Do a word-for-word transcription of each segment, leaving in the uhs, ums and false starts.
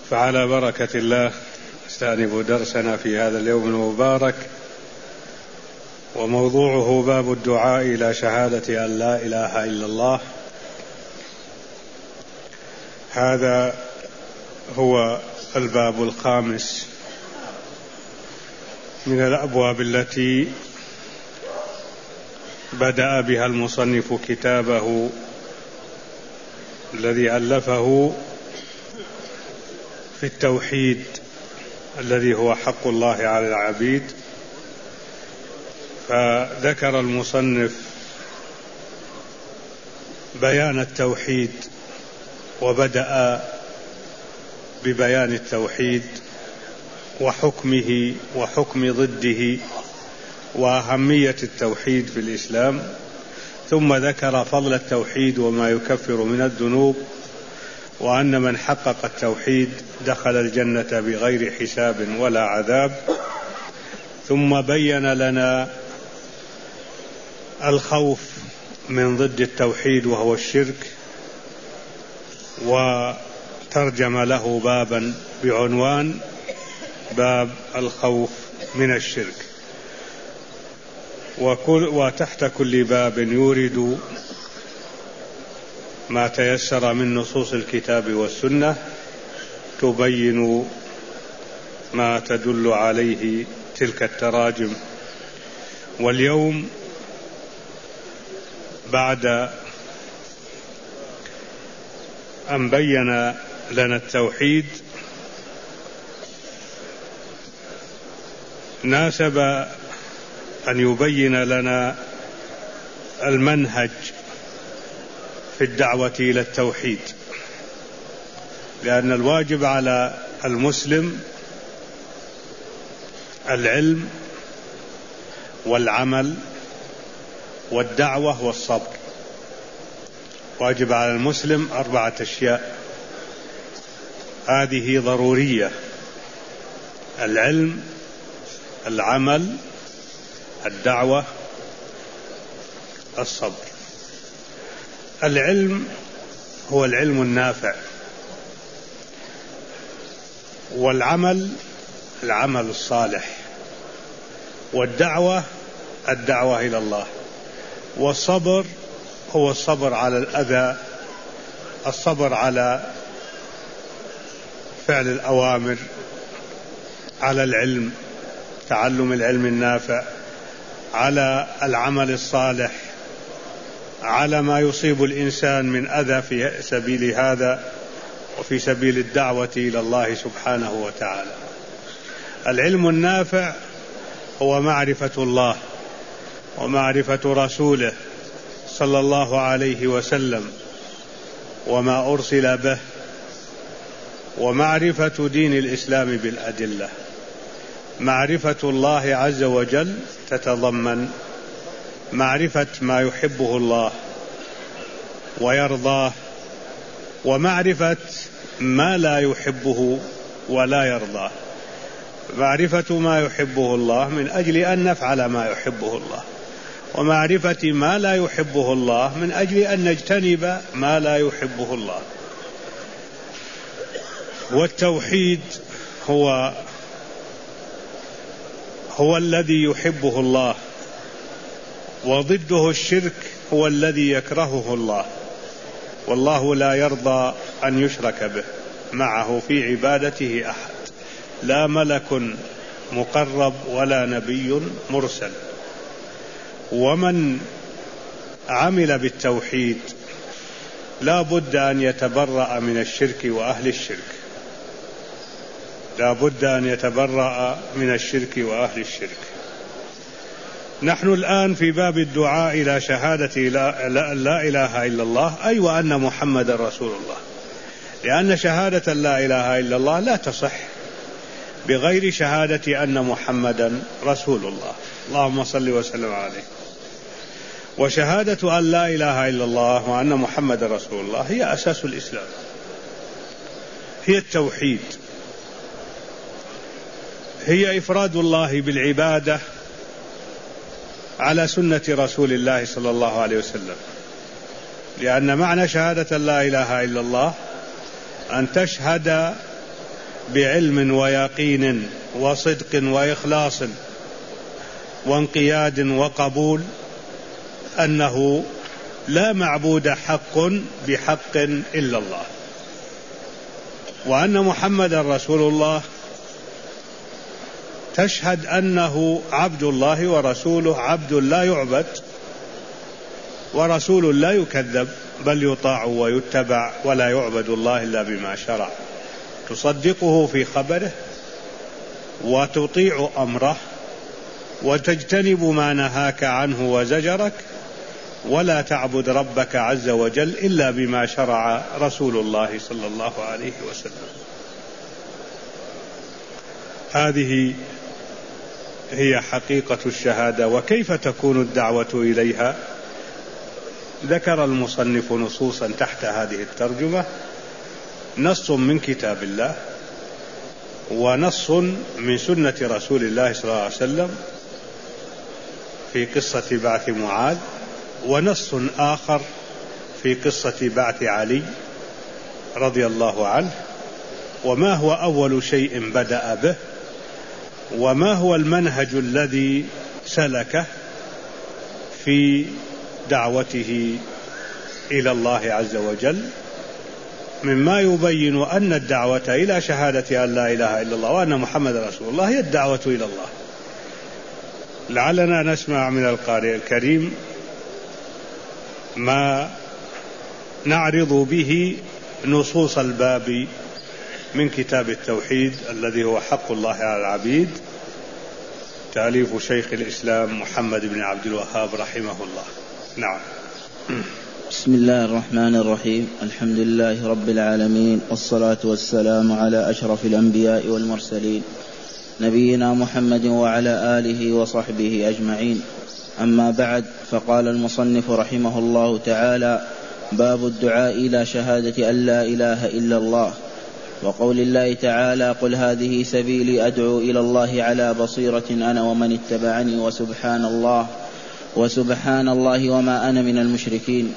فعلى بركة الله نستأنف درسنا في هذا اليوم المبارك، وموضوعه باب الدعاء إلى شهادة أن لا إله إلا الله. هذا هو الباب الخامس من الأبواب التي بدأ بها المصنف كتابه الذي ألفه في التوحيد الذي هو حق الله على العبيد. فذكر المصنف بيان التوحيد، وبدأ ببيان التوحيد وحكمه وحكم ضده وأهمية التوحيد في الإسلام، ثم ذكر فضل التوحيد وما يكفر من الذنوب، وأن من حقق التوحيد دخل الجنة بغير حساب ولا عذاب. ثم بين لنا الخوف من ضد التوحيد وهو الشرك، وترجم له بابا بعنوان باب الخوف من الشرك. وكل وتحت كل باب يورد ما تيسر من نصوص الكتاب والسنة تبين ما تدل عليه تلك التراجم. واليوم بعد أن بين لنا التوحيد ناسب أن يبين لنا المنهج في الدعوة إلى التوحيد، لأن الواجب على المسلم العلم والعمل والدعوة والصبر. واجب على المسلم أربعة أشياء هذه ضرورية: العلم، العمل، الدعوة، الصبر. العلم هو العلم النافع، والعمل العمل الصالح، والدعوة الدعوة إلى الله، والصبر هو الصبر على الأذى، الصبر على فعل الأوامر، على العلم، تعلم العلم النافع، على العمل الصالح، على ما يصيب الإنسان من أذى في سبيل هذا وفي سبيل الدعوة إلى الله سبحانه وتعالى. العلم النافع هو معرفة الله ومعرفة رسوله صلى الله عليه وسلم وما أرسل به، ومعرفة دين الإسلام بالأدلة. معرفة الله عز وجل تتضمن معرفة ما يحبه الله ويرضاه، ومعرفة ما لا يحبه ولا يرضاه. معرفة ما يحبه الله من أجل أن نفعل ما يحبه الله، ومعرفة ما لا يحبه الله من أجل أن نجتنب ما لا يحبه الله. والتوحيد هو هو الذي يحبه الله، وضده الشرك هو الذي يكرهه الله، والله لا يرضى أن يشرك به معه في عبادته أحد، لا ملك مقرب ولا نبي مرسل. ومن عمل بالتوحيد لا بد أن يتبرأ من الشرك وأهل الشرك، لا بد أن يتبرأ من الشرك وأهل الشرك. نحن الآن في باب الدعاء إلى شهادة لا, لا, لا إله إلا الله، أي أيوة وأن محمد رسول الله، لأن شهادة لا إله إلا الله لا تصح بغير شهادة أن محمدا رسول الله، اللهم صل وسلم عليه. وشهادة أن لا إله إلا الله وأن محمد رسول الله هي أساس الإسلام، هي التوحيد، هي إفراد الله بالعبادة على سنة رسول الله صلى الله عليه وسلم. لأن معنى شهادة لا إله إلا الله أن تشهد بعلم ويقين وصدق وإخلاص وانقياد وقبول أنه لا معبود حق بحق إلا الله، وأن محمدا رسول الله، تشهد أنه عبد الله ورسوله، عبد لا يعبد ورسول لا يكذب بل يطاع ويتبع، ولا يعبد الله إلا بما شرع، تصدقه في خبره وتطيع أمره وتجتنب ما نهاك عنه وزجرك، ولا تعبد ربك عز وجل إلا بما شرع رسول الله صلى الله عليه وسلم. هذه هي حقيقة الشهادة. وكيف تكون الدعوة إليها؟ ذكر المصنف نصوصا تحت هذه الترجمة: نص من كتاب الله، ونص من سنة رسول الله صلى الله عليه وسلم في قصة بعث معاذ، ونص آخر في قصة بعث علي رضي الله عنه، وما هو أول شيء بدأ به، وما هو المنهج الذي سلكه في دعوته إلى الله عز وجل، مما يبين أن الدعوة إلى شهادة أن لا إله إلا الله وأن محمد رسول الله هي الدعوة إلى الله. لعلنا نسمع من القارئ الكريم ما نعرض به نصوص الباب من كتاب التوحيد الذي هو حق الله على العبيد، تأليف شيخ الإسلام محمد بن عبد الوهاب رحمه الله. نعم. بسم الله الرحمن الرحيم. الحمد لله رب العالمين، والصلاة والسلام على أشرف الأنبياء والمرسلين، نبينا محمد وعلى آله وصحبه أجمعين. أما بعد، فقال المصنف رحمه الله تعالى: باب الدعاء إلى شهادة أن لا إله إلا الله، وقول الله تعالى: قل هذه سبيلي أدعو إلى الله على بصيرة أنا ومن اتبعني وسبحان الله وسبحان الله وما أنا من المشركين.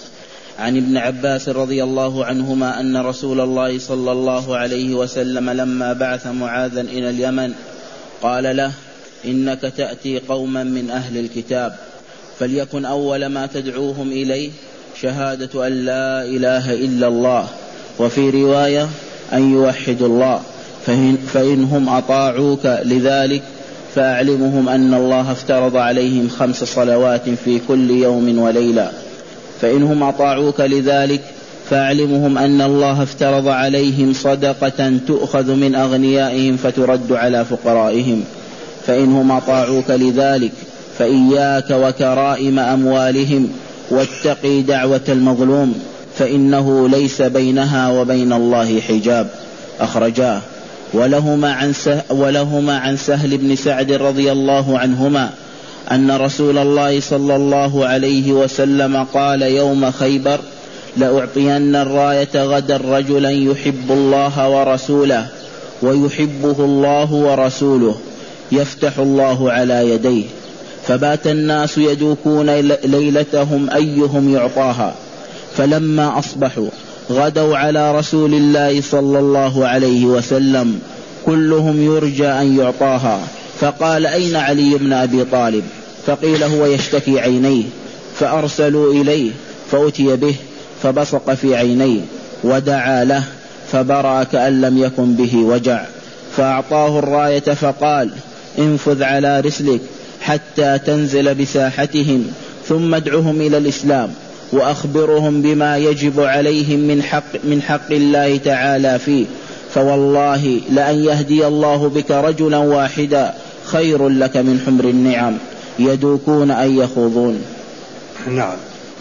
عن ابن عباس رضي الله عنهما أن رسول الله صلى الله عليه وسلم لما بعث معاذا إلى اليمن قال له: إنك تأتي قوما من أهل الكتاب، فليكن أول ما تدعوهم إليه شهادة أن لا إله إلا الله، وفي رواية أن يوحدوا الله، فإن فإنهم أطاعوك لذلك فأعلمهم أن الله افترض عليهم خمس صلوات في كل يوم وليلة فإنهم أطاعوك لذلك فأعلمهم أن الله افترض عليهم صدقة تؤخذ من أغنيائهم فترد على فقرائهم فإنهم أطاعوك لذلك فإياك وكرائم أموالهم واتقي دعوة المظلوم فإنه ليس بينها وبين الله حجاب. أخرجاه. ولهما عن, ولهما عن سهل بن سعد رضي الله عنهما أن رسول الله صلى الله عليه وسلم قال يوم خيبر: لأعطين الراية غدا رجلا يحب الله ورسوله ويحبه الله ورسوله يفتح الله على يديه. فبات الناس يدوكون ليلتهم أيهم يعطاها، فلما أصبحوا غدوا على رسول الله صلى الله عليه وسلم كلهم يرجى أن يعطاها، فقال: أين علي بن أبي طالب؟ فقيل: هو يشتكي عينيه. فأرسلوا إليه فأتي به فبصق في عينيه ودعا له فبرأ كأن لم يكن به وجع، فأعطاه الراية فقال: انفذ على رسلك حتى تنزل بساحتهم ثم ادعهم إلى الإسلام وأخبرهم بما يجب عليهم من حق, من حق الله تعالى فيه، فوالله لأن يهدي الله بك رجلا واحدا خير لك من حمر النعم يدوكون أن يخوضون. نعم.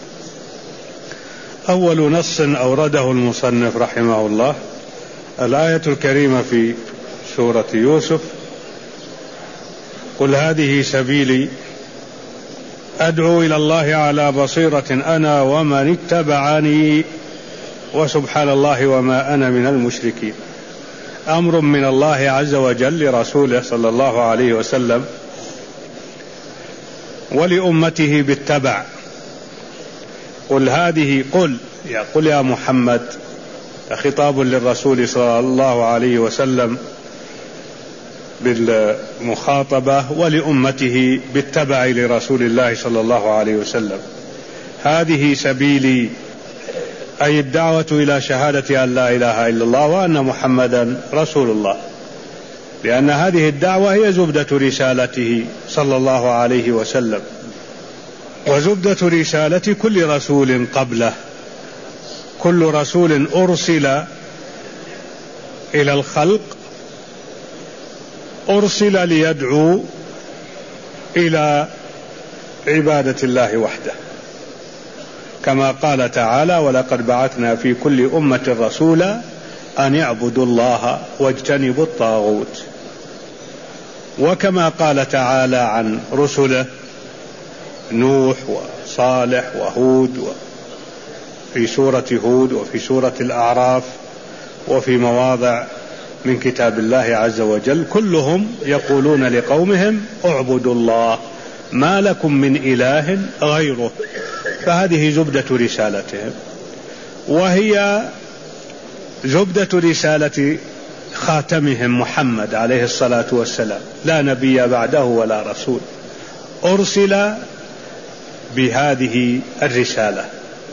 أول نص أورده المصنف رحمه الله الآية الكريمة في سورة يوسف: قل هذه سبيلي أدعو إلى الله على بصيرة أنا ومن اتبعني وسبحان الله وما أنا من المشركين. أمر من الله عز وجل لرسوله صلى الله عليه وسلم ولأمته بالتبع. قل هذه قل يا قل يا محمد خطاب للرسول صلى الله عليه وسلم بالمخاطبة ولأمته بالتبع لرسول الله صلى الله عليه وسلم. هذه سبيلي، أي الدعوة إلى شهادة أن لا إله إلا الله وأن محمدا رسول الله، لأن هذه الدعوة هي زبدة رسالته صلى الله عليه وسلم، وزبدة رسالة كل رسول قبله. كل رسول أرسل إلى الخلق أرسل ليدعو إلى عبادة الله وحده، كما قال تعالى: ولقد بعثنا في كل أمة رسولا أن يعبدوا الله واجتنبوا الطاغوت. وكما قال تعالى عن رسله نوح وصالح وهود في سورة هود وفي سورة الأعراف وفي مواضع من كتاب الله عز وجل، كلهم يقولون لقومهم: اعبدوا الله ما لكم من إله غيره. فهذه زبدة رسالتهم، وهي زبدة رسالة خاتمهم محمد عليه الصلاة والسلام، لا نبي بعده ولا رسول، أرسل بهذه الرسالة،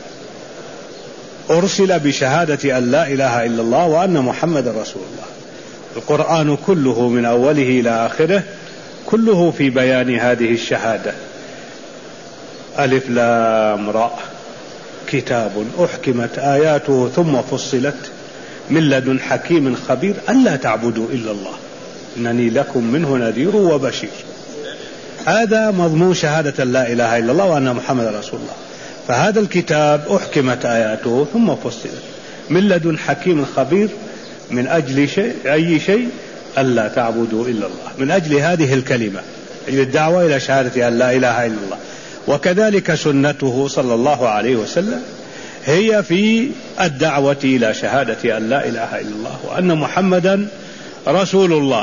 أرسل بشهادة أن لا إله إلا الله وأن محمد رسول الله. القرآن كله من أوله إلى آخره كله في بيان هذه الشهادة. ألف لام راء، كتاب أحكمت آياته ثم فصلت من لدن حكيم خبير ألا تعبدوا إلا الله إنني لكم منه نذير وبشير. هذا مضمون شهادة لا إله إلا الله وأن محمد رسول الله. فهذا الكتاب أحكمت آياته ثم فصلت من لدن حكيم خبير من أجل شيء أي شيء ألا تعبدوا إلا الله، من أجل هذه الكلمة، أجل الدعوة إلى شهادة أن لا إله إلا الله. وكذلك سنته صلى الله عليه وسلم هي في الدعوة إلى شهادة أن لا إله إلا الله وأن محمدا رسول الله.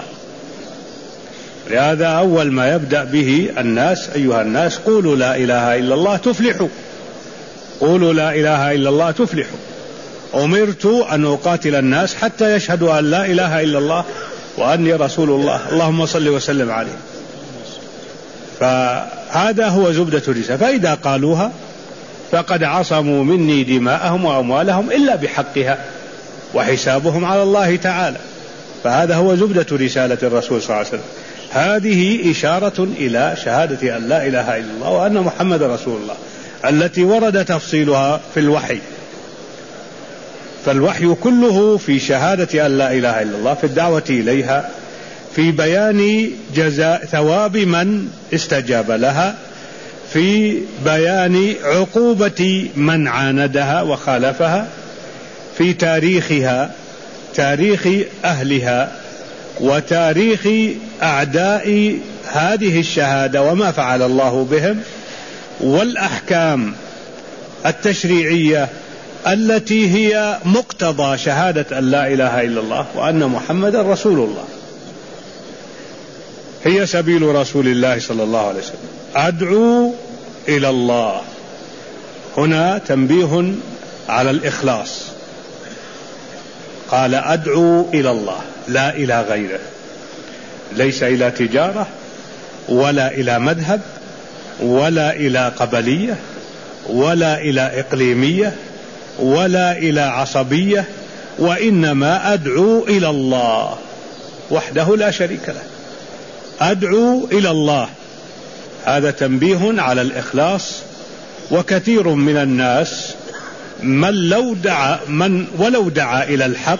لهذا أول ما يبدأ به الناس: أيها الناس قولوا لا إله إلا الله تفلحوا، قولوا لا إله إلا الله تفلحوا. أمرت أن أقاتل الناس حتى يشهدوا أن لا إله إلا الله وأني رسول الله، اللهم صل وسلم عليه. فهذا هو زبدة الرسالة. فإذا قالوها فقد عصموا مني دماءهم وأموالهم إلا بحقها وحسابهم على الله تعالى. فهذا هو زبدة رسالة الرسول صلى الله عليه وسلم. هذه إشارة إلى شهادة أن لا إله إلا الله وأن محمد رسول الله، التي ورد تفصيلها في الوحي. فالوحي كله في شهادة أن لا إله إلا الله، في الدعوة إليها، في بيان جزاء ثواب من استجاب لها، في بيان عقوبة من عاندها وخالفها، في تاريخها، تاريخ أهلها، وتاريخ أعداء هذه الشهادة وما فعل الله بهم، والأحكام التشريعية التي هي مقتضى شهادة أن لا إله إلا الله وأن محمد رسول الله. هي سبيل رسول الله صلى الله عليه وسلم. أدعو إلى الله، هنا تنبيه على الإخلاص. قال أدعو إلى الله لا إلى غيره، ليس إلى تجارة ولا إلى مذهب ولا إلى قبلية ولا إلى إقليمية ولا إلى عصبية، وإنما أدعو إلى الله وحده لا شريك له. أدعو إلى الله، هذا تنبيه على الإخلاص. وكثير من الناس من لو دعا من ولو دعا إلى الحق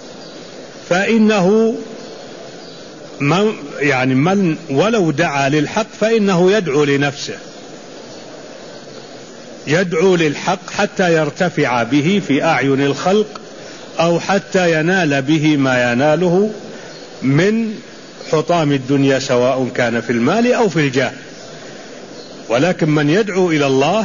فإنه من يعني من ولو دعا للحق فإنه يدعو لنفسه، يدعو للحق حتى يرتفع به في أعين الخلق، أو حتى ينال به ما يناله من حطام الدنيا، سواء كان في المال أو في الجاه. ولكن من يدعو إلى الله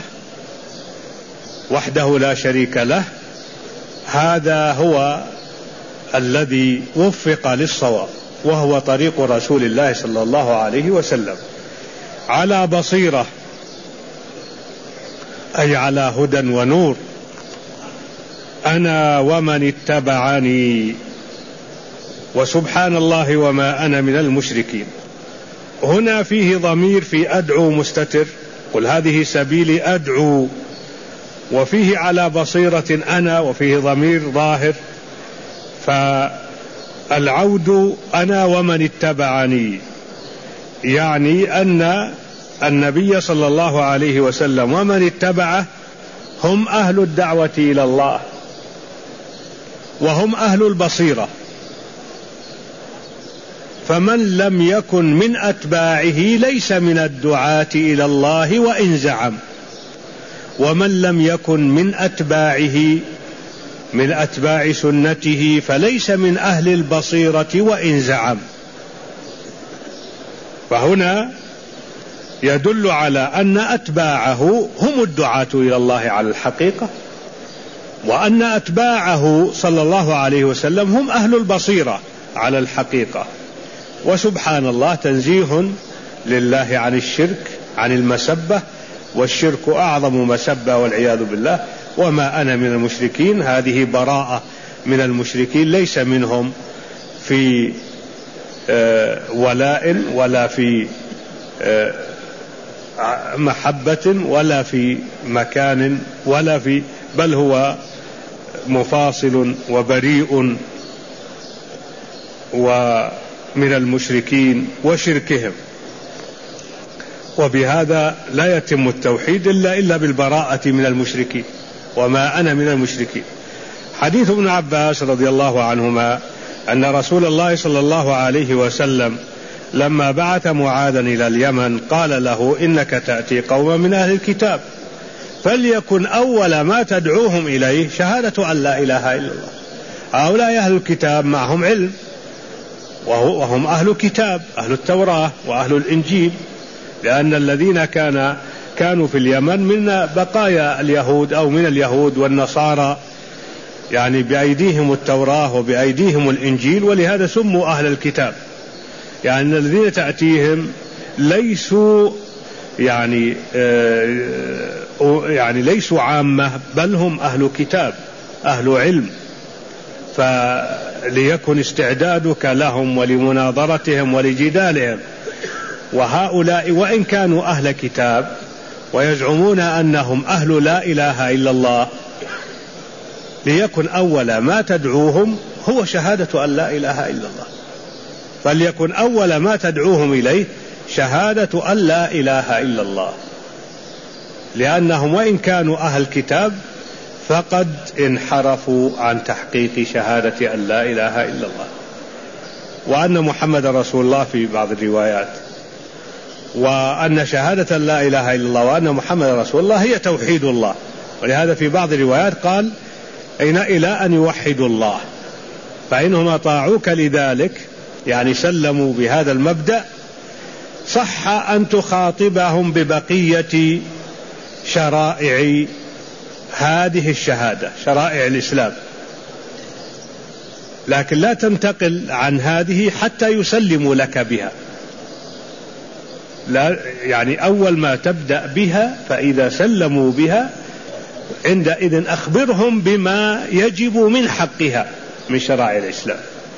وحده لا شريك له، هذا هو الذي وفق للصواب، وهو طريق رسول الله صلى الله عليه وسلم على بصيرة، أي على هدى ونور. أنا ومن اتبعني، وسبحان الله وما أنا من المشركين. هنا فيه ضمير في أدعو مستتر، قل هذه سبيلي أدعو، وفيه على بصيرة أنا، وفيه ضمير ظاهر. فالعود أنا ومن اتبعني، يعني أن النبي صلى الله عليه وسلم ومن اتبعه هم أهل الدعوة إلى الله، وهم أهل البصيرة. فمن لم يكن من أتباعه ليس من الدعاة إلى الله وإن زعم، ومن لم يكن من أتباعه من أتباع سنته فليس من أهل البصيرة وإن زعم. فهنا يدل على أن أتباعه هم الدعاة إلى الله على الحقيقة، وأن أتباعه صلى الله عليه وسلم هم أهل البصيرة على الحقيقة. وسبحان الله تنزيه لله عن الشرك، عن المسبة، والشرك أعظم مسبة والعياذ بالله. وما أنا من المشركين، هذه براءة من المشركين، ليس منهم في ولاء ولا في محبة ولا في مكان ولا في، بل هو مفاصل وبريء ومن المشركين وشركهم. وبهذا لا يتم التوحيد إلا إلا بالبراءة من المشركين. وما أنا من المشركين. حديث ابن عباس رضي الله عنهما أن رسول الله صلى الله عليه وسلم لما بعث معاذا إلى اليمن قال له: إنك تأتي قوما من أهل الكتاب، فليكن أول ما تدعوهم إليه شهادة أن لا إله إلا الله. هؤلاء أهل الكتاب معهم علم، وهم أهل كتاب، أهل التوراة وأهل الإنجيل، لأن الذين كان كانوا في اليمن من بقايا اليهود أو من اليهود والنصارى، يعني بأيديهم التوراة وبأيديهم الإنجيل، ولهذا سموا أهل الكتاب. يعني الذين تأتيهم ليسوا يعني يعني ليسوا عامة، بل هم أهل كتاب أهل علم، فليكن استعدادك لهم ولمناظرتهم ولجدالهم. وهؤلاء وإن كانوا أهل كتاب ويزعمون أنهم أهل لا إله إلا الله، ليكن أول ما تدعوهم هو شهادة أن لا إله إلا الله. فليكن أول ما تدعوهم إليه شهادة أن لا إله إلا الله، لأنهم وإن كانوا أهل كتاب فقد انحرفوا عن تحقيق شهادة أن لا إله إلا الله وأن محمد رسول الله في بعض الروايات، وأن شهادة لا إله إلا الله وأن محمد رسول الله هي توحيد الله. ولهذا في بعض الروايات قال: أين إلى أن يوحدوا الله. فإنهم أطاعوك لذلك، يعني سلموا بهذا المبدأ، صح أن تخاطبهم ببقية شرائع هذه الشهادة، شرائع الإسلام، لكن لا تنتقل عن هذه حتى يسلموا لك بها. لا يعني أول ما تبدأ بها، فإذا سلموا بها عندئذ أخبرهم بما يجب من حقها من شرائع الإسلام.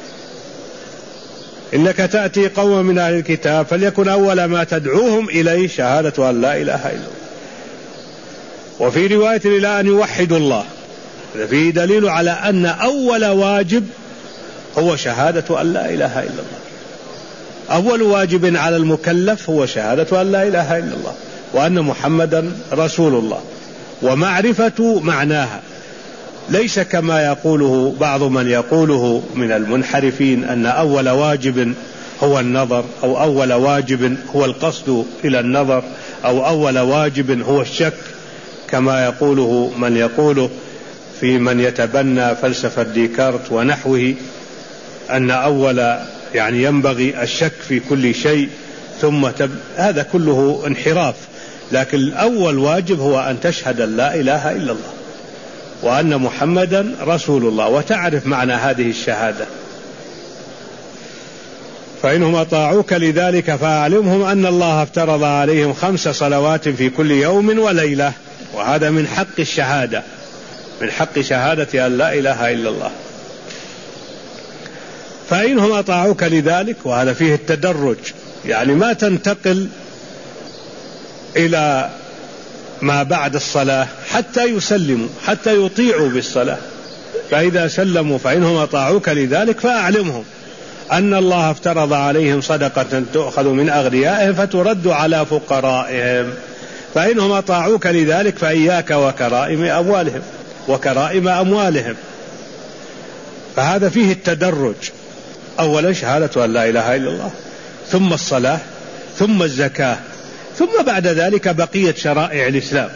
إنك تأتي قوما من أهل الكتاب فليكن أول ما تدعوهم إليه شهادة أن لا إله إلا الله. وفي رواية إلى أن يوحدوا الله، فيه دليل على أن أول واجب هو شهادة أن لا إله إلا الله. أول واجب على المكلف هو شهادة أن لا إله إلا الله وأن محمدا رسول الله، ومعرفة معناها، ليس كما يقوله بعض من يقوله من المنحرفين أن أول واجب هو النظر، أو أول واجب هو القصد إلى النظر، أو أول واجب هو الشك، كما يقوله من يقوله في من يتبنى فلسفة ديكارت ونحوه، أن أول يعني ينبغي الشك في كل شيء ثم تب... هذا كله انحراف. لكن الأول واجب هو أن تشهد لا إله إلا الله وأن محمدا رسول الله، وتعرف معنى هذه الشهادة. فإنهم أطاعوك لذلك فأعلمهم أن الله افترض عليهم خمس صلوات في كل يوم وليلة، وهذا من حق الشهادة، من حق شهادة أن لا إله إلا الله. فإنهم أطاعوك لذلك، وهذا فيه التدرج، يعني ما تنتقل إلى ما بعد الصلاة حتى يسلموا، حتى يطيعوا بالصلاة. فإذا سلموا فإنهم أطاعوك لذلك فأعلمهم أن الله افترض عليهم صدقة تؤخذ من أغنيائهم فترد على فقرائهم. فإنهم أطاعوك لذلك فإياك وكرائم أموالهم وكرائم أموالهم. فهذا فيه التدرج، أولا شهادة أن لا إله إلا الله، ثم الصلاة، ثم الزكاة، ثم بعد ذلك بقية شرائع الإسلام.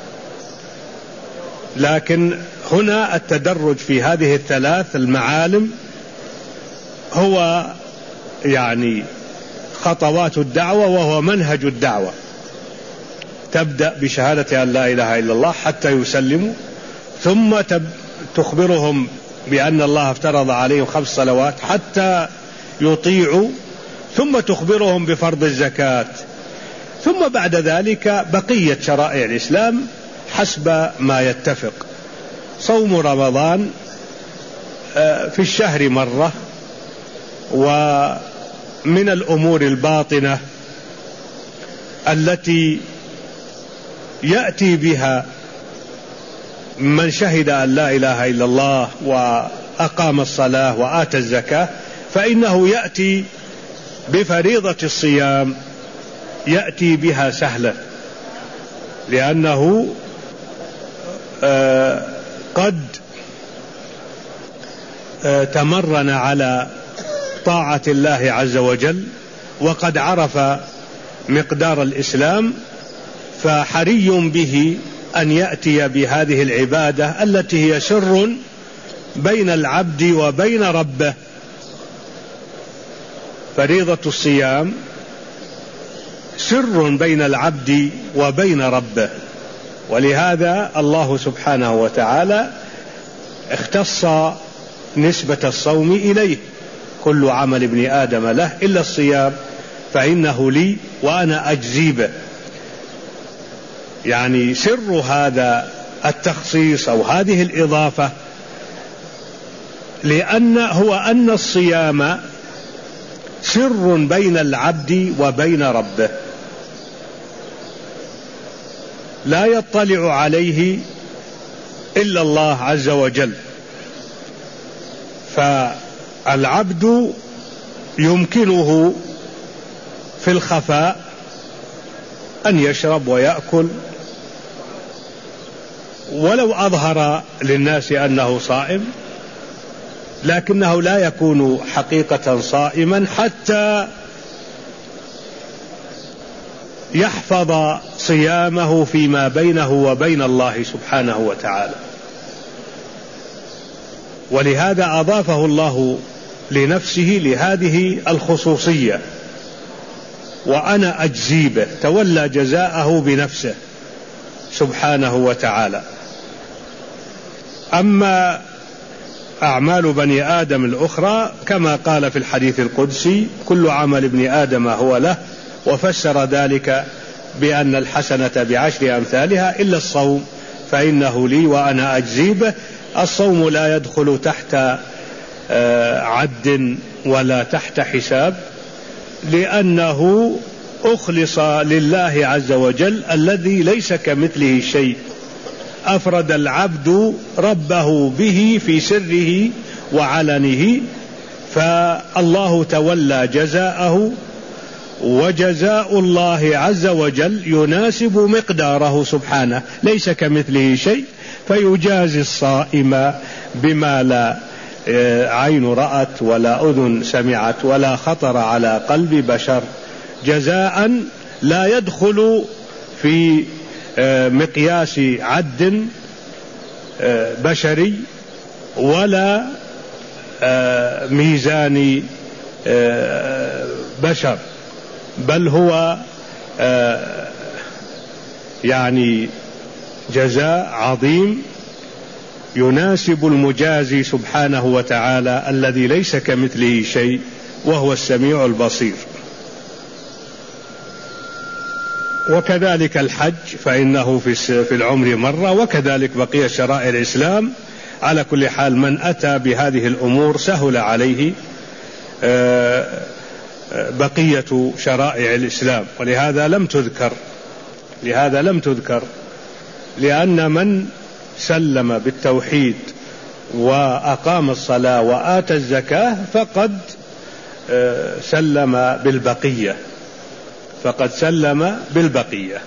لكن هنا التدرج في هذه الثلاث المعالم هو يعني خطوات الدعوة، وهو منهج الدعوة. تبدأ بشهادة أن لا إله إلا الله حتى يسلموا، ثم تخبرهم بأن الله افترض عليهم خمس صلوات حتى يطيعوا، ثم تخبرهم بفرض الزكاة، ثم بعد ذلك بقية شرائع الإسلام حسب ما يتفق. صوم رمضان في الشهر مرة، ومن الأمور الباطنة التي يأتي بها من شهد أن لا إله إلا الله وأقام الصلاة وآتى الزكاة، فإنه يأتي بفريضة الصيام، يأتي بها سهلة، لأنه آه قد آه تمرن على طاعة الله عز وجل، وقد عرف مقدار الإسلام، فحري به أن يأتي بهذه العبادة التي هي سر بين العبد وبين ربه. فريضة الصيام سر بين العبد وبين ربه، ولهذا الله سبحانه وتعالى اختص نسبة الصوم إليه: كل عمل ابن آدم له إلا الصيام فإنه لي وأنا أجزي به. يعني سر هذا التخصيص أو هذه الإضافة لأن هو أن الصيام سر بين العبد وبين ربه، لا يطلع عليه إلا الله عز وجل. فالعبد يمكنه في الخفاء أن يشرب ويأكل، ولو أظهر للناس أنه صائم، لكنه لا يكون حقيقة صائما حتى يحفظ صيامه فيما بينه وبين الله سبحانه وتعالى. ولهذا أضافه الله لنفسه لهذه الخصوصية: وأنا أجزي به، تولى جزاءه بنفسه سبحانه وتعالى. أما أعمال بني آدم الأخرى كما قال في الحديث القدسي: كل عمل ابن آدم هو له، وفسر ذلك بأن الحسنة بعشر أمثالها إلا الصوم فإنه لي وأنا أجزي به. الصوم لا يدخل تحت عد ولا تحت حساب، لأنه أخلص لله عز وجل الذي ليس كمثله شيء، أفرد العبد ربه به في سره وعلنه، فالله تولى جزاءه، وجزاء الله عز وجل يناسب مقداره سبحانه، ليس كمثله شيء، فيجازي الصائم بما لا عين رأت ولا أذن سمعت ولا خطر على قلب بشر، جزاء لا يدخل في مقياس عد بشري ولا ميزان بشر، بل هو يعني جزاء عظيم يناسب المجازي سبحانه وتعالى الذي ليس كمثله شيء وهو السميع البصير. وكذلك الحج فإنه في العمر مرة، وكذلك بقية شرائع الإسلام. على كل حال من أتى بهذه الأمور سهل عليه بقية شرائع الإسلام، ولهذا لم تذكر لهذا لم تذكر لأن من سلم بالتوحيد وأقام الصلاة وآتى الزكاة فقد سلم بالبقية فقد سلم بالبقية.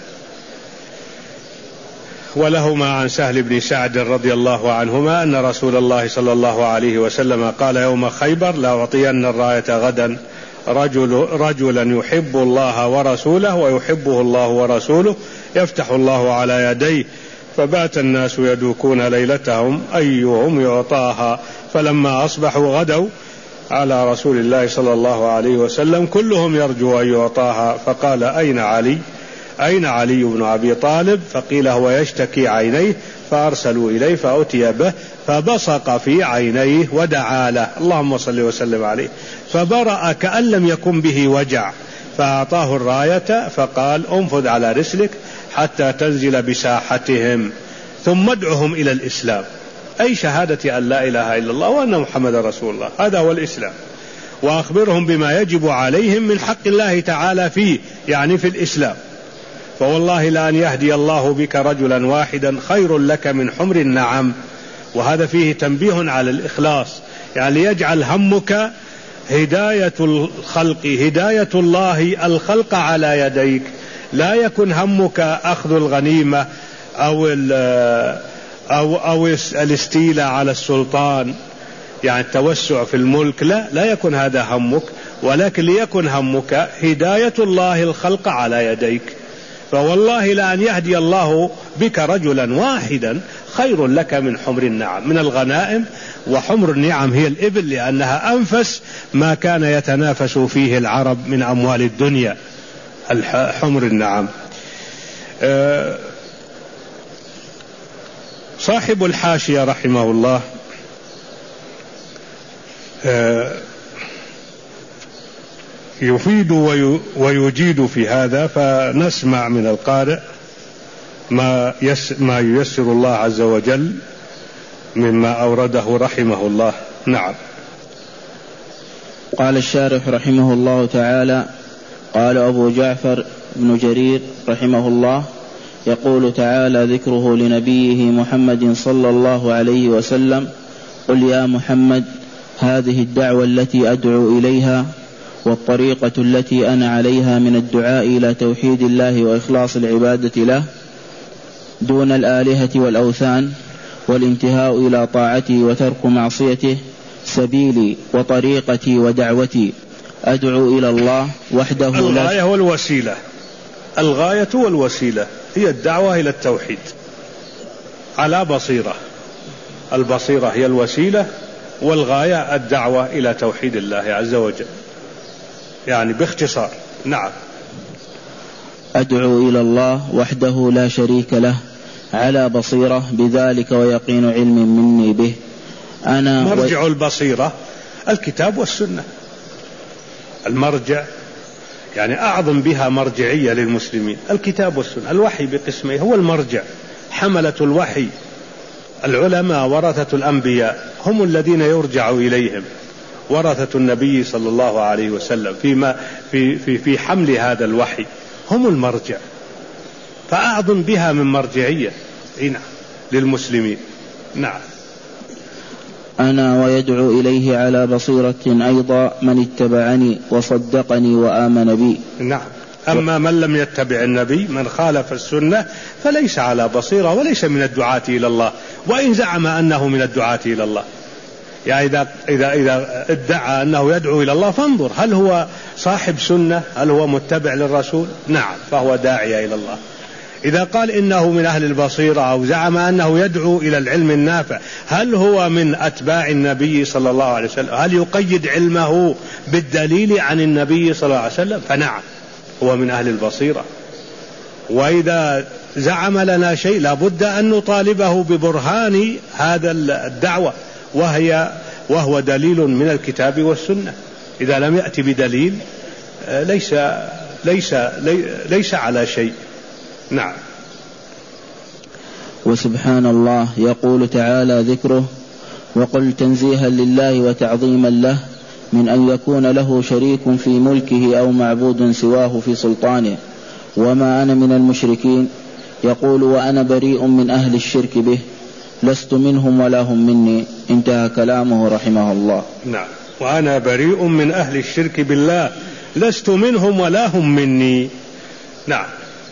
ولهما عن سهل بن سعد رضي الله عنهما أن رسول الله صلى الله عليه وسلم قال يوم خيبر: لا أعطين الراية غدا رجل رجلا يحب الله ورسوله ويحبه الله ورسوله يفتح الله على يديه. فبات الناس يدوكون ليلتهم أيهم يعطاها، فلما أصبحوا غدوا على رسول الله صلى الله عليه وسلم كلهم يرجو أن يعطاها، فقال: أين علي أين علي بن أبي طالب؟ فقيل: هو يشتكي عينيه. فأرسلوا إليه فأتي به فبصق في عينيه ودعا له: اللهم صل وسلم عليه، فبرأ كأن لم يكن به وجع، فأعطاه الراية فقال: انفذ على رسلك حتى تنزل بساحتهم ثم ادعهم إلى الإسلام، أي شهادة أن لا إله إلا الله وأن محمد رسول الله، هذا هو الإسلام، وأخبرهم بما يجب عليهم من حق الله تعالى فيه، يعني في الإسلام. فوالله لأن يهدي الله بك رجلا واحدا خير لك من حمر النعم. وهذا فيه تنبيه على الإخلاص، يعني ليجعل همك هداية الخلق هداية الله الخلق على يديك، لا يكن همك أخذ الغنيمة أو أو أو الاستيلاء على السلطان، يعني التوسع في الملك، لا لا يكن هذا همك، ولكن ليكن همك هداية الله الخلق على يديك. فوالله لأن يهدي الله بك رجلا واحدا خير لك من حمر النعم، من الغنائم. وحمر النعم هي الإبل، لأنها أنفس ما كان يتنافس فيه العرب من أموال الدنيا، حمر النعم. صاحب الحاشية رحمه الله يفيد ويجيد في هذا، فنسمع من القارئ ما ما ييسر الله عز وجل مما أورده رحمه الله. نعم. قال الشارح رحمه الله تعالى: قال أبو جعفر بن جرير رحمه الله: يقول تعالى ذكره لنبيه محمد صلى الله عليه وسلم: قل يا محمد هذه الدعوة التي أدعو إليها والطريقة التي أنا عليها من الدعاء إلى توحيد الله وإخلاص العبادة له دون الآلهة والأوثان والانتهاء إلى طاعته وترك معصيته سبيلي وطريقتي ودعوتي، أدعو إلى الله وحده. الغاية والوسيلة الغاية والوسيلة هي الدعوة إلى التوحيد على بصيرة. البصيرة هي الوسيلة، والغاية الدعوة إلى توحيد الله عز وجل، يعني باختصار. نعم. أدعو إلى الله وحده لا شريك له على بصيرة بذلك ويقين علم مني به. أنا مرجع و... البصيرة الكتاب والسنة، المرجع يعني أعظم بها مرجعية للمسلمين الكتاب والسنة. الوحي بقسمه هو المرجع، حملة الوحي العلماء ورثة الأنبياء هم الذين يرجع إليهم، ورثة النبي صلى الله عليه وسلم فيما في في في حمل هذا الوحي هم المرجع، فأعظم بها من مرجعية هنا للمسلمين. نعم. أنا ويدعو إليه على بصيرة أيضا من اتبعني وصدقني وآمن بي. نعم. أما من لم يتبع النبي، من خالف السنة، فليس على بصيرة وليس من الدعاة إلى الله، وإن زعم أنه من الدعاة إلى الله. يعني إذا, إذا, إذا ادعى أنه يدعو إلى الله فانظر هل هو صاحب سنة، هل هو متبع للرسول؟ نعم، فهو داعية إلى الله. إذا قال إنه من أهل البصيرة أو زعم أنه يدعو إلى العلم النافع، هل هو من أتباع النبي صلى الله عليه وسلم؟ هل يقيد علمه بالدليل عن النبي صلى الله عليه وسلم؟ فنعم، هو من أهل البصيرة. وإذا زعم لنا شيء لابد أن نطالبه ببرهان هذا الدعوة، وهي وهو دليل من الكتاب والسنة. إذا لم يأتي بدليل ليس ليس ليس على شيء. نعم. وسبحان الله يقول تعالى ذكره: وقل تنزيها لله وتعظيما له من أن يكون له شريك في ملكه أو معبود سواه في سلطانه، وما أنا من المشركين. يقول: وأنا بريء من أهل الشرك به، لست منهم ولا هم مني. انتهى كلامه رحمه الله. نعم. وأنا بريء من أهل الشرك بالله، لست منهم ولا هم مني. نعم.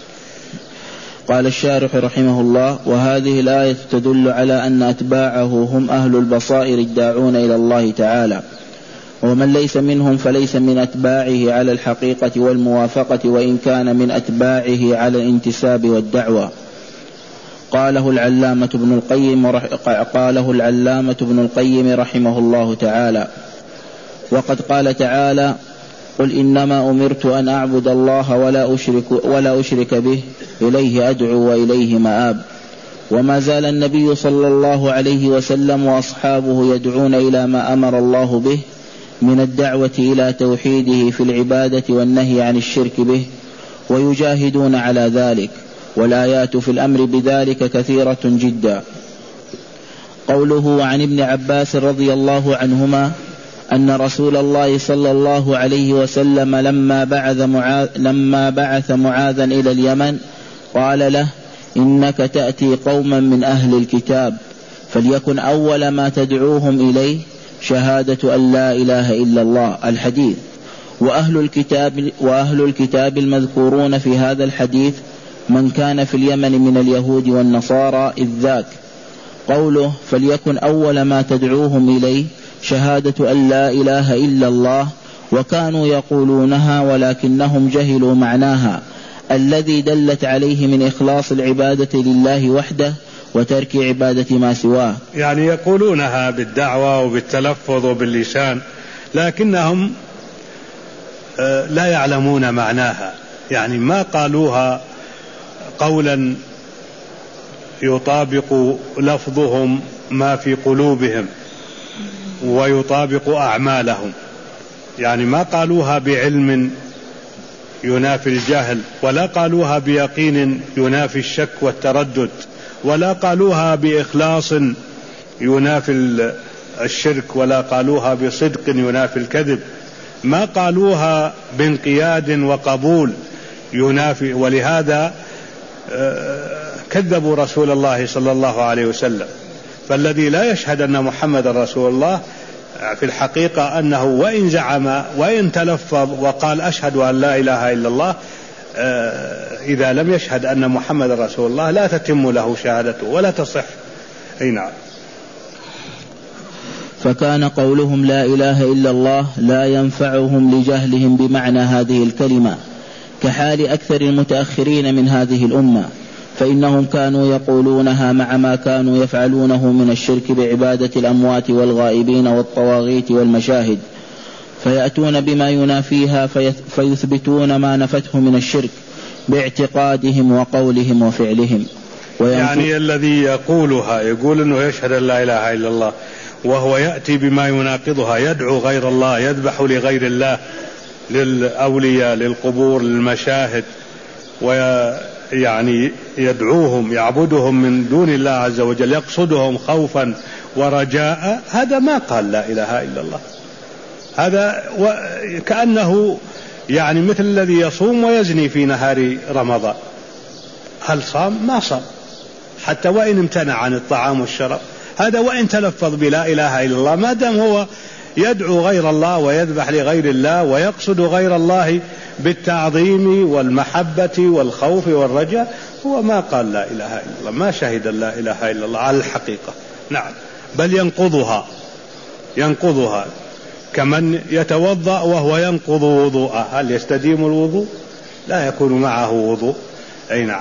قال الشارح رحمه الله: وهذه الآية تدل على أن أتباعه هم أهل البصائر الداعون إلى الله تعالى، ومن ليس منهم فليس من أتباعه على الحقيقة والموافقة، وإن كان من أتباعه على الانتساب والدعوة. قاله العلامة ابن القيم قاله العلامة ابن القيم رحمه الله تعالى: وقد قال تعالى: قل إنما أمرت أن أعبد الله ولا أشرك, ولا أشرك به، إليه أدعو وإليه مآب. وما زال النبي صلى الله عليه وسلم وأصحابه يدعون إلى ما أمر الله به من الدعوة إلى توحيده في العبادة والنهي عن الشرك به، ويجاهدون على ذلك، والآيات في الأمر بذلك كثيرة جدا. قوله عن ابن عباس رضي الله عنهما أن رسول الله صلى الله عليه وسلم لما بعث معاذ, لما بعث معاذا إلى اليمن قال له: إنك تأتي قوما من أهل الكتاب، فليكن أول ما تدعوهم إليه شهادة أن لا إله إلا الله. الحديث. وأهل الكتاب, وأهل الكتاب المذكورون في هذا الحديث من كان في اليمن من اليهود والنصارى إذ ذاك. قوله فليكن أول ما تدعوهم إليه شهادة أن لا إله إلا الله، وكانوا يقولونها ولكنهم جهلوا معناها الذي دلت عليه من إخلاص العبادة لله وحده وترك عبادة ما سواه. يعني يقولونها بالدعوة وبالتلفظ وباللسان، لكنهم لا يعلمون معناها، يعني ما قالوها قولا يطابق لفظهم ما في قلوبهم ويطابق أعمالهم، يعني ما قالوها بعلم ينافي الجهل، ولا قالوها بيقين ينافي الشك والتردد، ولا قالوها بإخلاص ينافي الشرك، ولا قالوها بصدق ينافي الكذب، ما قالوها بانقياد وقبول ينافي. ولهذا كذبوا رسول الله صلى الله عليه وسلم. فالذي لا يشهد أن محمد رسول الله في الحقيقة أنه وإن زعم وإن تلفظ وقال أشهد أن لا إله إلا الله، إذا لم يشهد أن محمد رسول الله لا تتم له شهادته ولا تصح. أي نعم. فكان قولهم لا إله إلا الله لا ينفعهم لجهلهم بمعنى هذه الكلمة، كحال أكثر المتأخرين من هذه الأمة، فإنهم كانوا يقولونها مع ما كانوا يفعلونه من الشرك بعبادة الأموات والغائبين والطواغيت والمشاهد، فيأتون بما ينافيها فيثبتون ما نفته من الشرك باعتقادهم وقولهم وفعلهم. يعني الذي يقولها يقول أنه يشهد أن لا إله إلا الله وهو يأتي بما يناقضها، يدعو غير الله، يذبح لغير الله، للأولياء، للقبور، للمشاهد، ويعني يدعوهم يعبدهم من دون الله عز وجل، يقصدهم خوفا ورجاء، هذا ما قال لا إله إلا الله. هذا كأنه يعني مثل الذي يصوم ويزني في نهار رمضان. هل صام؟ ما صام، حتى وإن امتنع عن الطعام والشراب. هذا وإن تلفظ بلا إله إلا الله، ما دام هو يدعو غير الله ويذبح لغير الله ويقصد غير الله بالتعظيم والمحبة والخوف والرجاء، هو ما قال لا إله إلا الله، ما شهد لا إله إلا الله على الحقيقة. نعم، بل ينقضها ينقضها كمن يتوضأ وهو ينقض وضوءه. هل يستديم الوضوء؟ لا يكون معه وضوء. أي نعم.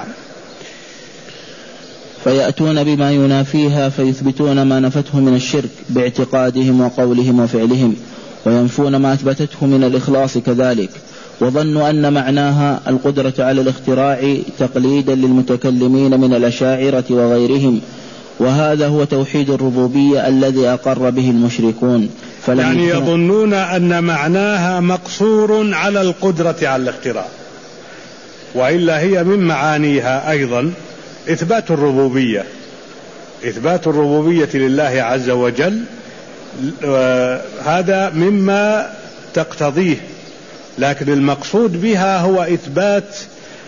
فيأتون بما ينافيها فيثبتون ما نفته من الشرك باعتقادهم وقولهم وفعلهم، وينفون ما أثبتته من الإخلاص كذلك، وظنوا أن معناها القدرة على الاختراع تقليدا للمتكلمين من الأشاعرة وغيرهم، وهذا هو توحيد الربوبية الذي أقر به المشركون. يعني يظنون أن معناها مقصور على القدرة على الاختراع، وإلا هي من معانيها أيضا إثبات الربوبية، إثبات الربوبية لله عز وجل، هذا مما تقتضيه، لكن المقصود بها هو إثبات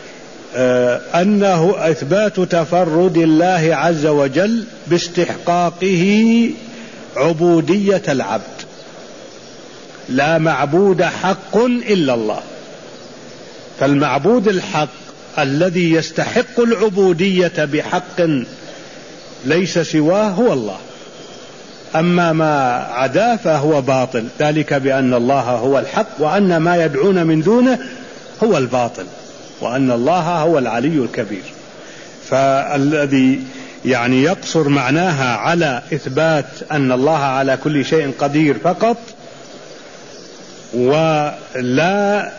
أنه إثبات تفرد الله عز وجل باستحقاقه عبودية العبد، لا معبود حق إلا الله، فالمعبود الحق الذي يستحق العبودية بحق ليس سواه هو الله، أما ما عداه فهو باطل، ذلك بأن الله هو الحق وأن ما يدعون من دونه هو الباطل، وأن الله هو العلي الكبير. فالذي يعني يقصر معناها على إثبات أن الله على كل شيء قدير فقط، ولا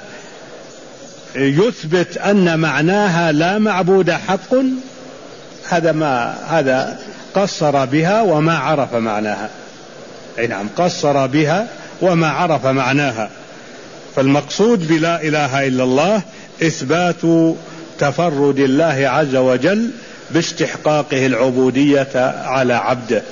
يثبت أن معناها لا معبود حق، هذا ما هذا قصر بها وما عرف معناها. أي نعم، قصر بها وما عرف معناها. فالمقصود بلا إله إلا الله إثبات تفرد الله عز وجل باستحقاقه العبودية على عبده،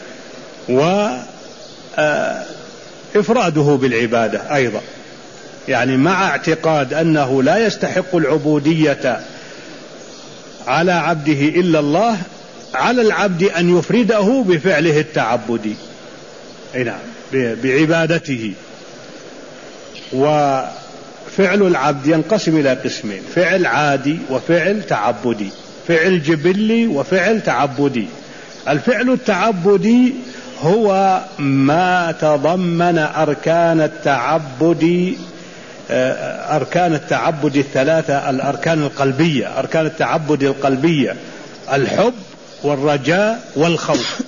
وإفراده بالعبادة أيضا، يعني مع اعتقاد أنه لا يستحق العبودية على عبده إلا الله، على العبد أن يفرده بفعله التعبدي، أي نعم، بعبادته. وفعل العبد ينقسم إلى قسمين: فعل عادي وفعل تعبدي، فعل جبلي وفعل تعبدي. الفعل التعبدي هو ما تضمن أركان التعبد، أركان التعبد الثلاثة، الأركان القلبية، أركان التعبد القلبية: الحب والرجاء والخوف.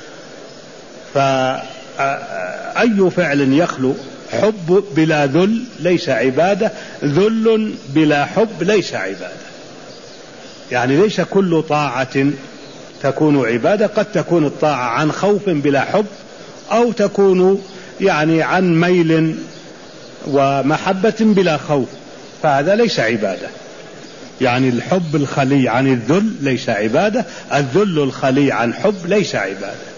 فأي فعل يخلو حب بلا ذل ليس عبادة، ذل بلا حب ليس عبادة. يعني ليس كل طاعة تكون عبادة، قد تكون الطاعة عن خوف بلا حب، أو تكون يعني عن ميل ومحبة بلا خوف، فهذا ليس عبادة. يعني الحب الخلي عن الذل ليس عبادة، الذل الخلي عن حب ليس عبادة.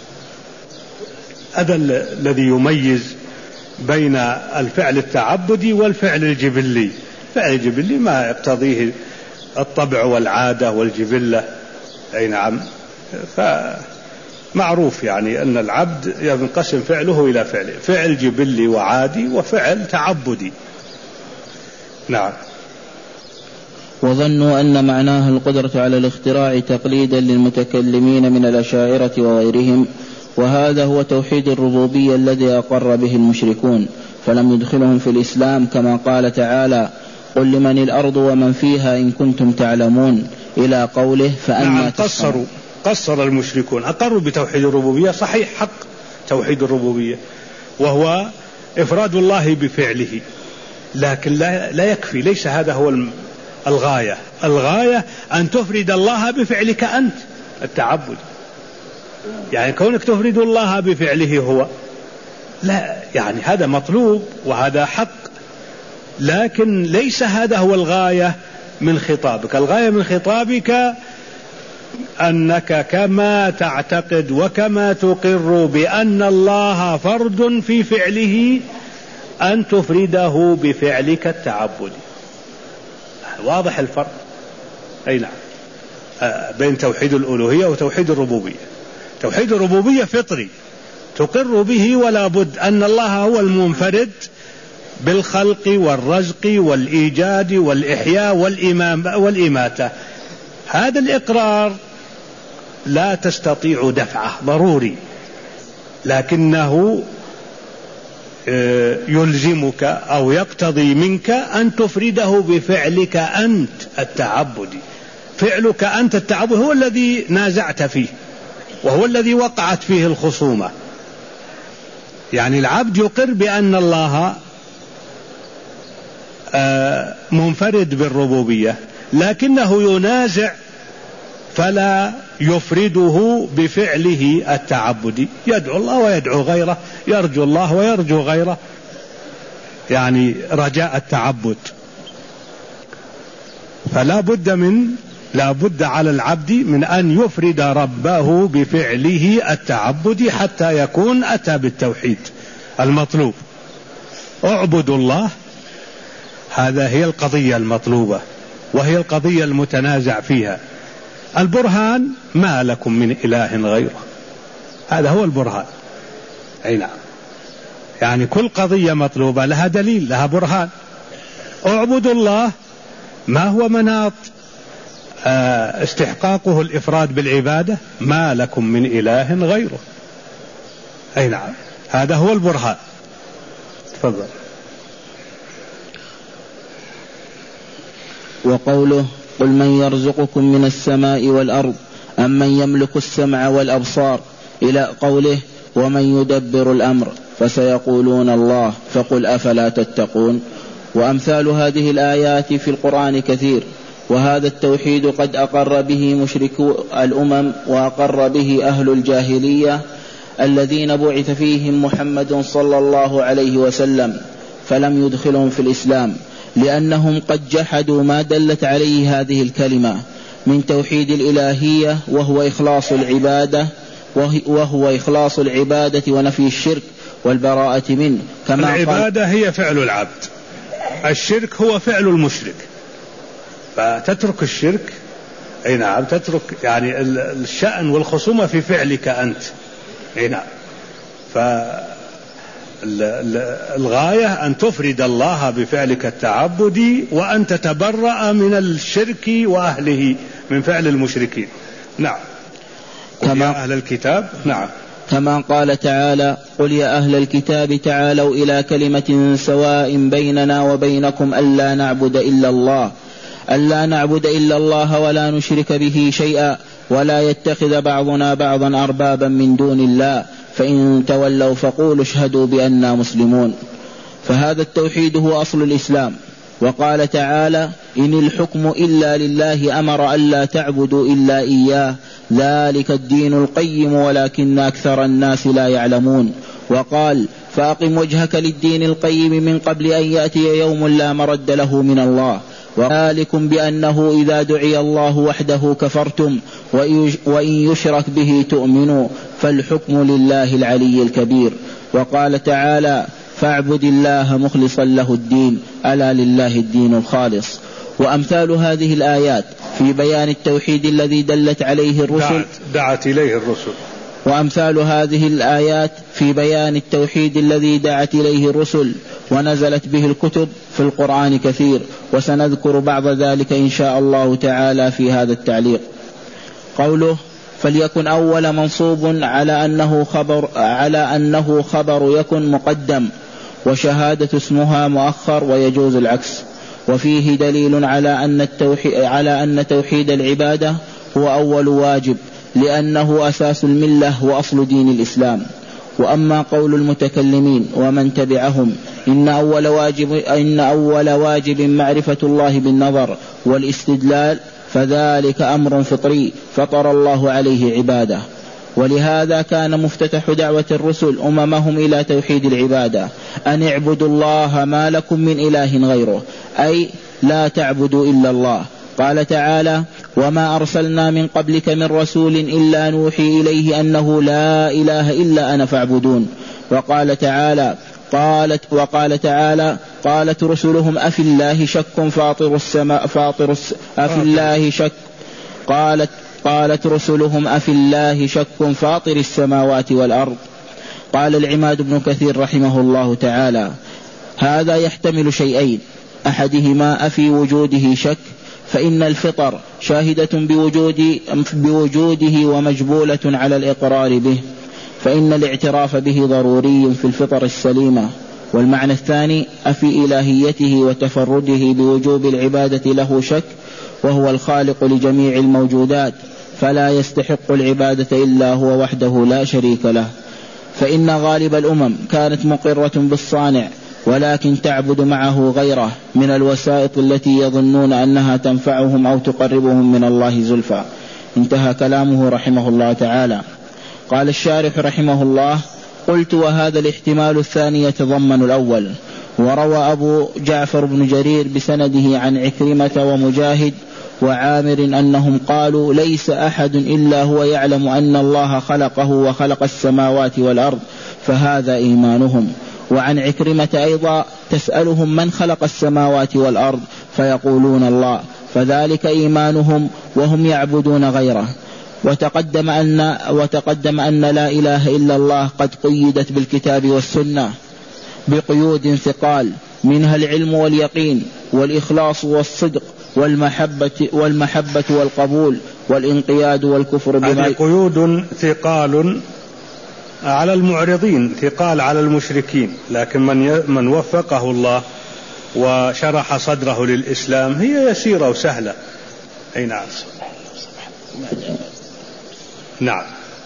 هذا الذي يميز بين الفعل التعبدي والفعل الجبلي. الفعل الجبلي ما يقتضيه الطبع والعادة والجبلة، أي نعم، فمعروف يعني أن العبد ينقسم فعله إلى فعل فعل جبلي وعادي وفعل تعبدي. نعم. وظنوا أن معناها القدرة على الاختراع تقليدا للمتكلمين من الأشاعرة وغيرهم، وهذا هو توحيد الربوبية الذي أقر به المشركون، فلم يدخلهم في الإسلام، كما قال تعالى: قل لمن الأرض ومن فيها إن كنتم تعلمون، إلى قوله فأنا نعم. قصروا قصر المشركون، أقروا بتوحيد الربوبية، صحيح، حق توحيد الربوبية وهو إفراد الله بفعله، لكن لا, لا يكفي، ليس هذا هو الغاية. الغاية أن تفرد الله بفعلك أنت، التعبد. يعني كونك تفرد الله بفعله هو لا، يعني هذا مطلوب وهذا حق، لكن ليس هذا هو الغاية من خطابك. الغاية من خطابك أنك كما تعتقد وكما تقر بأن الله فرد في فعله، أن تفرده بفعلك التعبدي. واضح الفرق؟ أي نعم، بين توحيد الألوهية وتوحيد الربوبية. توحيد الربوبية فطري تقر به ولا بد أن الله هو المنفرد بالخلق والرزق والإيجاد والإحياء والإماتة. هذا الإقرار لا تستطيع دفعه، ضروري، لكنه يلزمك أو يقتضي منك أن تفرده بفعلك أنت التعبدي. فعلك أنت التعبد هو الذي نازعت فيه، وهو الذي وقعت فيه الخصومة. يعني العبد يقر بأن الله منفرد بالربوبية، لكنه ينازع فلا يفرده بفعله التعبدي، يدعو الله ويدعو غيره، يرجو الله ويرجو غيره، يعني رجاء التعبد. فلا بد من لا بد على العبد من أن يفرد ربه بفعله التعبدي حتى يكون أتى بالتوحيد المطلوب. اعبدوا الله، هذا هي القضية المطلوبة وهي القضية المتنازع فيها. البرهان ما لكم من إله غيره، هذا هو البرهان. أي نعم، يعني كل قضية مطلوبة لها دليل، لها برهان. اعبدوا الله ما هو مناط استحقاقه الإفراد بالعبادة؟ ما لكم من إله غيره. أي نعم، هذا هو البرهان. تفضل. وقوله قل من يرزقكم من السماء والأرض أم من يملك السمع والأبصار إلى قوله ومن يدبر الأمر فسيقولون الله فقل أفلا تتقون. وأمثال هذه الآيات في القرآن كثير، وهذا التوحيد قد أقر به مشركو الأمم وأقر به أهل الجاهلية الذين بعث فيهم محمد صلى الله عليه وسلم فلم يدخلهم في الإسلام، لأنهم قد جحدوا ما دلت عليه هذه الكلمة من توحيد الإلهية وهو إخلاص العبادة وهو إخلاص العبادة ونفي الشرك والبراءة منه. كما العبادة هي فعل العبد، الشرك هو فعل المشرك، فتترك الشرك. أي نعم، تترك يعني الشأن والخصومة في فعلك أنت. أي نعم، فالغاية أن تفرد الله بفعلك التعبدي وأن تتبرأ من الشرك وأهله من فعل المشركين. نعم. كما أهل الكتاب. نعم. كما قال تعالى قل يا أهل الكتاب تعالوا إلى كلمة سواء بيننا وبينكم ألا نعبد إلا الله ألا نعبد إلا الله ولا نشرك به شيئا ولا يتخذ بعضنا بعضا أربابا من دون الله فإن تولوا فقولوا اشهدوا بأننا مسلمون. فهذا التوحيد هو أصل الإسلام. وقال تعالى إن الحكم إلا لله أمر ألا تعبدوا إلا إياه ذلك الدين القيم ولكن أكثر الناس لا يعلمون. وقال فأقم وجهك للدين القيم من قبل أن يأتي يوم لا مرد له من الله وذلكم بأنه إذا دعي الله وحده كفرتم وإن يشرك به تؤمنوا فالحكم لله العلي الكبير. وقال تعالى فاعبد الله مخلصا له الدين ألا لله الدين الخالص. وأمثال هذه الآيات في بيان التوحيد الذي دلت عليه الرسل دعت, دعت إليه الرسل وأمثال هذه الآيات في بيان التوحيد الذي دعت إليه الرسل ونزلت به الكتب في القرآن كثير، وسنذكر بعض ذلك إن شاء الله تعالى في هذا التعليق. قوله فليكن أول منصوب على أنه خبر على أنه خبر يكن مقدم وشهادة اسمها مؤخر ويجوز العكس. وفيه دليل على أن التوحيد على أن توحيد العبادة هو أول واجب لأنه أساس الملة وأصل دين الإسلام. وأما قول المتكلمين ومن تبعهم إن أول واجب إن أول واجب معرفة الله بالنظر والاستدلال فذلك أمر فطري فطر الله عليه عباده. ولهذا كان مفتتح دعوة الرسل أممهم إلى توحيد العبادة أن اعبدوا الله ما لكم من إله غيره، أي لا تعبدوا إلا الله. قال تعالى وما أرسلنا من قبلك من رسول إلا نوحي إليه أنه لا إله إلا أنا فاعبدون. وقال تعالى قالت وقال تعالى قالت رسلهم أفي الله شك فاطر السماء فاطر الس... أفي الله شك قالت قالت رسلهم أفي الله شك فاطر السماوات والأرض. قال العماد بن كثير رحمه الله تعالى هذا يحتمل شيئين، أحدهما أفي وجوده شك فإن الفطر شاهدة بوجود بوجوده ومجبولة على الإقرار به فإن الاعتراف به ضروري في الفطر السليمة. والمعنى الثاني أفي إلهيته وتفرده بوجوب العبادة له شك وهو الخالق لجميع الموجودات فلا يستحق العبادة إلا هو وحده لا شريك له. فإن غالب الأمم كانت مقرة بالصانع ولكن تعبد معه غيره من الوسائط التي يظنون أنها تنفعهم أو تقربهم من الله زلفى. انتهى كلامه رحمه الله تعالى. قال الشارح رحمه الله قلت وهذا الاحتمال الثاني يتضمن الأول، وروى أبو جعفر بن جرير بسنده عن عكرمة ومجاهد وعامر أنهم قالوا ليس أحد إلا هو يعلم أن الله خلقه وخلق السماوات والأرض فهذا إيمانهم. وعن عكرمة أيضا تسألهم من خلق السماوات والأرض فيقولون الله فذلك إيمانهم وهم يعبدون غيره. وتقدم أن, وتقدم أن لا إله إلا الله قد قيدت بالكتاب والسنة بقيود ثقال منها العلم واليقين والإخلاص والصدق والمحبة, والمحبة والقبول والانقياد والكفر بما. هذه قيود ثقال على المعرضين، ثقال على المشركين، لكن من, من وفقه الله وشرح صدره للإسلام هي يسيرة وسهلة. أي نعم. نعم،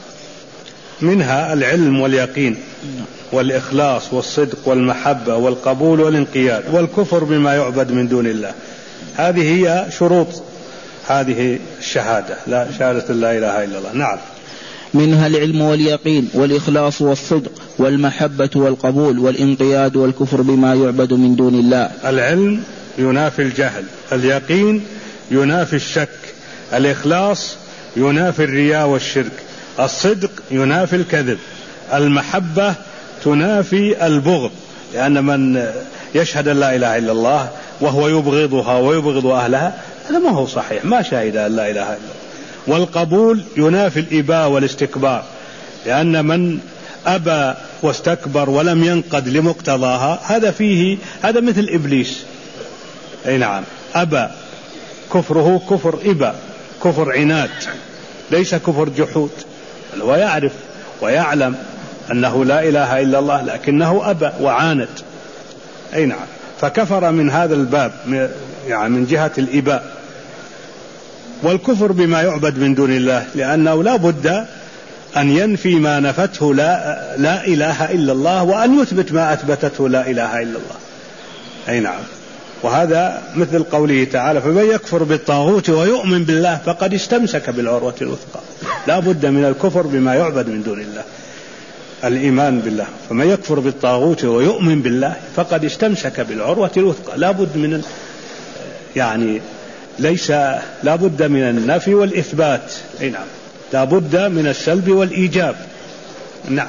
منها العلم واليقين والإخلاص والصدق والمحبة والقبول والانقياد والكفر بما يعبد من دون الله. هذه هي شروط هذه الشهادة، لا شهادة لا إله إلا الله. نعم. منها العلم واليقين والإخلاص والصدق والمحبة والقبول والانقياد والكفر بما يعبد من دون الله. العلم ينافي الجهل، اليقين ينافي الشك، الإخلاص ينافي الرياء والشرك، الصدق ينافي الكذب، المحبة تنافي البغض، لأن من يشهد لا إله إلا الله وهو يبغضها ويبغض أهلها هذا ما هو صحيح، ما شهد أن لا إله إلا الله. والقبول ينافي الإباء والاستكبار، لأن من أبى واستكبر ولم ينقد لمقتضاها هذا فيه هذا مثل إبليس. أي نعم، أبى كفره كفر إباء، كفر عناد، ليس كفر جحود. هو يعرف ويعلم أنه لا إله إلا الله لكنه أبى وعاند. أي نعم، فكفر من هذا الباب يعني من جهة الإباء. والكفر بما يعبد من دون الله، لأنه لا بد أن ينفي ما نفته لا, لا إله إلا الله وأن يثبت ما أثبتته لا إله إلا الله. أي نعم، وهذا مثل قوله تعالى فمن يكفر بالطاغوت ويؤمن بالله فقد استمسك بالعروة الوثقى. لا بد من الكفر بما يعبد من دون الله، الإيمان بالله. فمن يكفر بالطاغوت ويؤمن بالله فقد استمسك بالعروة الوثقى. لا بد من يعني ليس لا بد من النفي والإثبات. أي نعم، لا بد من السلب والإيجاب. نعم،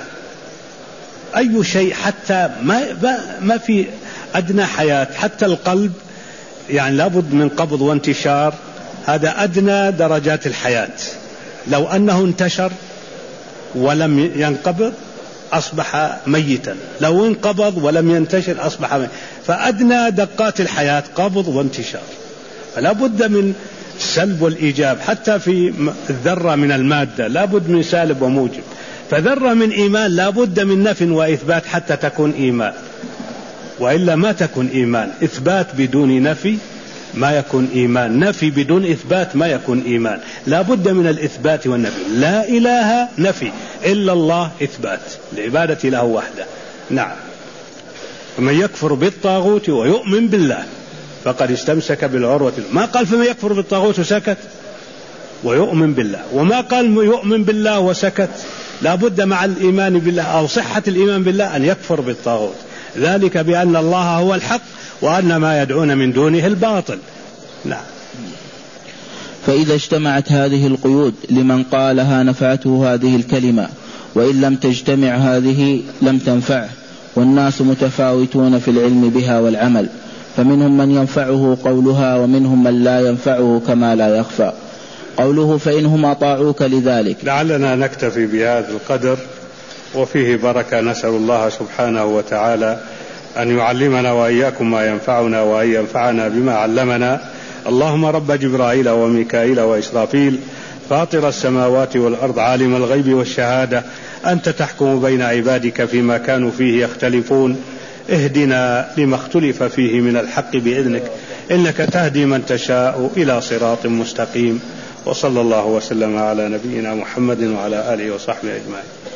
أي شيء حتى ما ما في أدنى حياة، حتى القلب يعني لا بد من قبض وانتشار، هذا أدنى درجات الحياة. لو أنه انتشر ولم ينقبض أصبح ميتا، لو انقبض ولم ينتشر أصبح ميتا. فأدنى دقات الحياة قبض وانتشار، فلا بد من السلب والإيجاب. حتى في الذرة من المادة لا بد من سالب وموجب، فذرة من إيمان لا بد من نفي وإثبات حتى تكون إيمان، وإلا ما تكون إيمان. إثبات بدون نفي ما يكون إيمان، نفي بدون إثبات ما يكون إيمان. لا بد من الإثبات والنفي. لا إله نفي، إلا الله إثبات، العبادة له وحده. نعم، ومن يكفر بالطاغوت ويؤمن بالله فقد استمسك بالعروة. ما قال فمن يكفر بالطاغوت وسكت، ويؤمن بالله، وما قال يؤمن بالله وسكت. لا بد مع الإيمان بالله أو صحة الإيمان بالله أن يكفر بالطاغوت، ذلك بأن الله هو الحق وأن ما يدعون من دونه الباطل. نعم. فإذا اجتمعت هذه القيود لمن قالها نفعته هذه الكلمة، وإن لم تجتمع هذه لم تنفعه. والناس متفاوتون في العلم بها والعمل، فمنهم من ينفعه قولها ومنهم من لا ينفعه كما لا يخفى. قوله فإنهم أطاعوك لذلك. لعلنا نكتفي بهذا القدر وفيه بركة. نسأل الله سبحانه وتعالى أن يعلمنا وإياكم ما ينفعنا وأن ينفعنا بما علمنا. اللهم رب جبرائيل وميكائيل وإسرافيل فاطر السماوات والأرض عالم الغيب والشهادة، أنت تحكم بين عبادك فيما كانوا فيه يختلفون، اهدنا لما اختلف فيه من الحق بإذنك، إنك تهدي من تشاء إلى صراط مستقيم. وصلى الله وسلم على نبينا محمد وعلى آله وصحبه أجمعين.